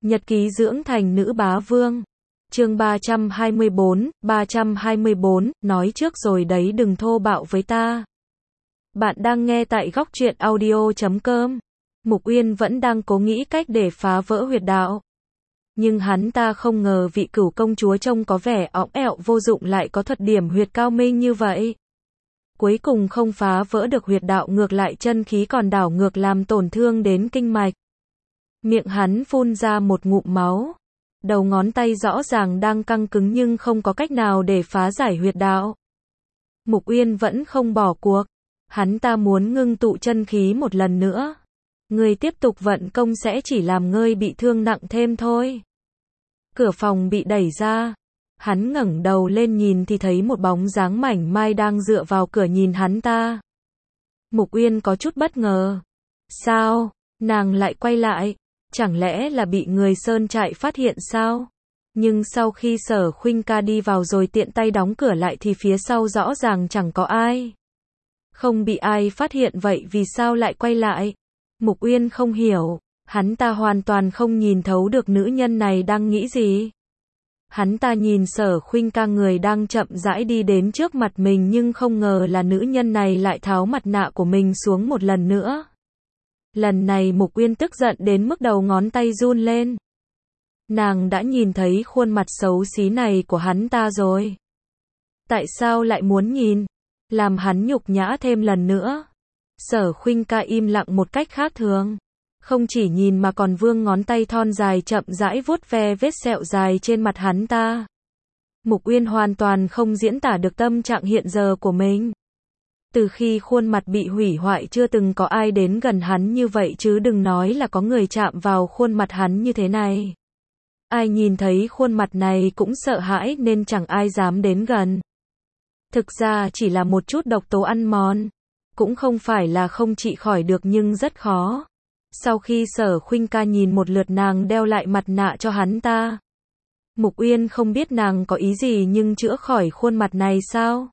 Nhật ký dưỡng thành nữ bá vương. Chương 324, nói trước rồi đấy đừng thô bạo với ta. Bạn đang nghe tại Góc Truyện Audio.com. Mục Uyên vẫn đang cố nghĩ cách để phá vỡ huyệt đạo. Nhưng hắn ta không ngờ vị Cửu công chúa trông có vẻ õng ẹo vô dụng lại có thuật điểm huyệt cao minh như vậy. Cuối cùng không phá vỡ được huyệt đạo, ngược lại chân khí còn đảo ngược làm tổn thương đến kinh mạch. Miệng hắn phun ra một ngụm máu. Đầu ngón tay rõ ràng đang căng cứng nhưng không có cách nào để phá giải huyệt đạo. Mục Uyên vẫn không bỏ cuộc. Hắn ta muốn ngưng tụ chân khí một lần nữa. Ngươi tiếp tục vận công sẽ chỉ làm ngươi bị thương nặng thêm thôi. Cửa phòng bị đẩy ra. Hắn ngẩng đầu lên nhìn thì thấy một bóng dáng mảnh mai đang dựa vào cửa nhìn hắn ta. Mục Uyên có chút bất ngờ. Sao? Nàng lại quay lại. Chẳng lẽ là bị người sơn trại phát hiện sao? Nhưng sau khi Sở Khuynh ca đi vào rồi tiện tay đóng cửa lại thì phía sau rõ ràng chẳng có ai. Không bị ai phát hiện vậy vì sao lại quay lại? Mục Uyên không hiểu. Hắn ta hoàn toàn không nhìn thấu được nữ nhân này đang nghĩ gì. Hắn ta nhìn Sở Khuynh ca người đang chậm rãi đi đến trước mặt mình nhưng không ngờ là nữ nhân này lại tháo mặt nạ của mình xuống một lần nữa. Lần này Mục Uyên tức giận đến mức đầu ngón tay run lên. Nàng đã nhìn thấy khuôn mặt xấu xí này của hắn ta rồi. Tại sao lại muốn nhìn? Làm hắn nhục nhã thêm lần nữa. Sở Khuynh ca im lặng một cách khác thường. Không chỉ nhìn mà còn vươn ngón tay thon dài chậm rãi vuốt ve vết sẹo dài trên mặt hắn ta. Mục Uyên hoàn toàn không diễn tả được tâm trạng hiện giờ của mình. Từ khi khuôn mặt bị hủy hoại chưa từng có ai đến gần hắn như vậy chứ đừng nói là có người chạm vào khuôn mặt hắn như thế này. Ai nhìn thấy khuôn mặt này cũng sợ hãi nên chẳng ai dám đến gần. Thực ra chỉ là một chút độc tố ăn mòn. Cũng không phải là không trị khỏi được nhưng rất khó. Sau khi Sở Khuynh ca nhìn một lượt nàng đeo lại mặt nạ cho hắn ta. Mục Uyên không biết nàng có ý gì nhưng chữa khỏi khuôn mặt này sao?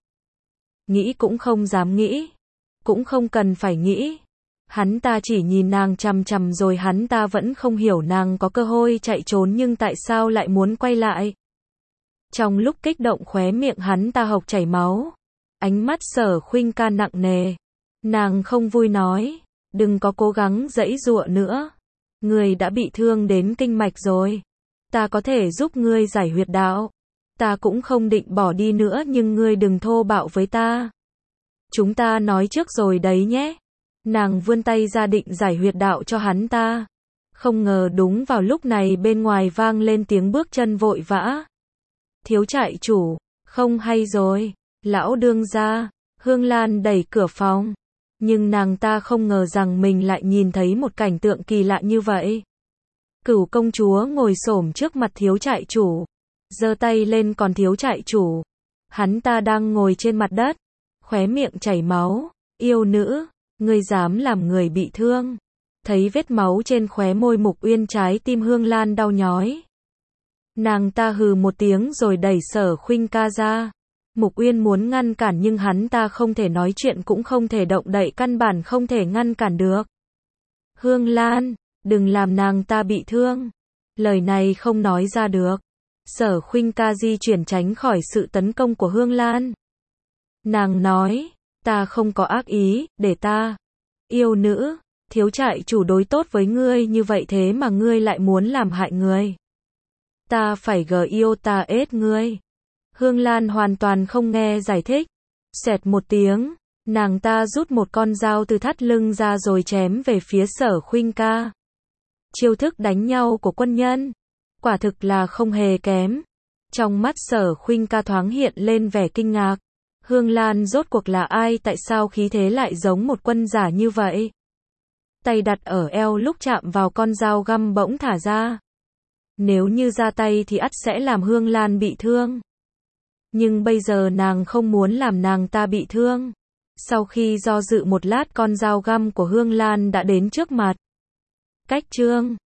Nghĩ cũng không dám nghĩ. Cũng không cần phải nghĩ. Hắn ta chỉ nhìn nàng chằm chằm rồi hắn ta vẫn không hiểu nàng có cơ hội chạy trốn nhưng tại sao lại muốn quay lại. Trong lúc kích động khóe miệng hắn ta hộc chảy máu. Ánh mắt Sở Khuynh ca nặng nề. Nàng không vui nói. Đừng có cố gắng giãy giụa nữa. Ngươi đã bị thương đến kinh mạch rồi. Ta có thể giúp ngươi giải huyệt đạo. Ta cũng không định bỏ đi nữa nhưng ngươi đừng thô bạo với ta. Chúng ta nói trước rồi đấy nhé. Nàng vươn tay ra định giải huyệt đạo cho hắn ta. Không ngờ đúng vào lúc này bên ngoài vang lên tiếng bước chân vội vã. Thiếu trại chủ, không hay rồi. Lão đương gia. Hương Lan đẩy cửa phòng. Nhưng nàng ta không ngờ rằng mình lại nhìn thấy một cảnh tượng kỳ lạ như vậy. Cửu công chúa ngồi xổm trước mặt thiếu trại chủ. Giơ tay lên còn thiếu trại chủ. Hắn ta đang ngồi trên mặt đất. Khóe miệng chảy máu. Yêu nữ, ngươi dám làm người bị thương. Thấy vết máu trên khóe môi Mục Uyên trái tim Hương Lan đau nhói. Nàng ta hừ một tiếng rồi đẩy Sở Khuynh ca ra. Mục Uyên muốn ngăn cản nhưng hắn ta không thể nói chuyện cũng không thể động đậy căn bản không thể ngăn cản được. Hương Lan, đừng làm nàng ta bị thương. Lời này không nói ra được. Sở Khuynh ca di chuyển tránh khỏi sự tấn công của Hương Lan. Nàng nói, ta không có ác ý, để ta. Yêu nữ, thiếu trại chủ đối tốt với ngươi như vậy thế mà ngươi lại muốn làm hại người. Ta phải yêu ta ết ngươi. Hương Lan hoàn toàn không nghe giải thích. Xẹt một tiếng, nàng ta rút một con dao từ thắt lưng ra rồi chém về phía Sở Khuynh ca. Chiêu thức đánh nhau của quân nhân. Quả thực là không hề kém. Trong mắt Sở Khuynh ca thoáng hiện lên vẻ kinh ngạc. Hương Lan rốt cuộc là ai, tại sao khí thế lại giống một quân giả như vậy? Tay đặt ở eo lúc chạm vào con dao găm bỗng thả ra. Nếu như ra tay thì ắt sẽ làm Hương Lan bị thương. Nhưng bây giờ nàng không muốn làm nàng ta bị thương. Sau khi do dự một lát con dao găm của Hương Lan đã đến trước mặt. Cách chương